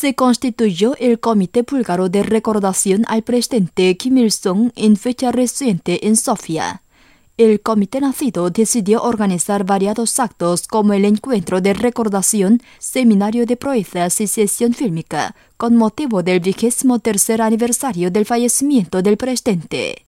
se constituyó el Comité Búlgaro de Recordación al presidente Kim Il-sung en fecha reciente en Sofía. El comité nacido decidió organizar variados actos como el encuentro de recordación, seminario de proezas y sesión fílmica, con motivo del 23º aniversario del fallecimiento del presidente.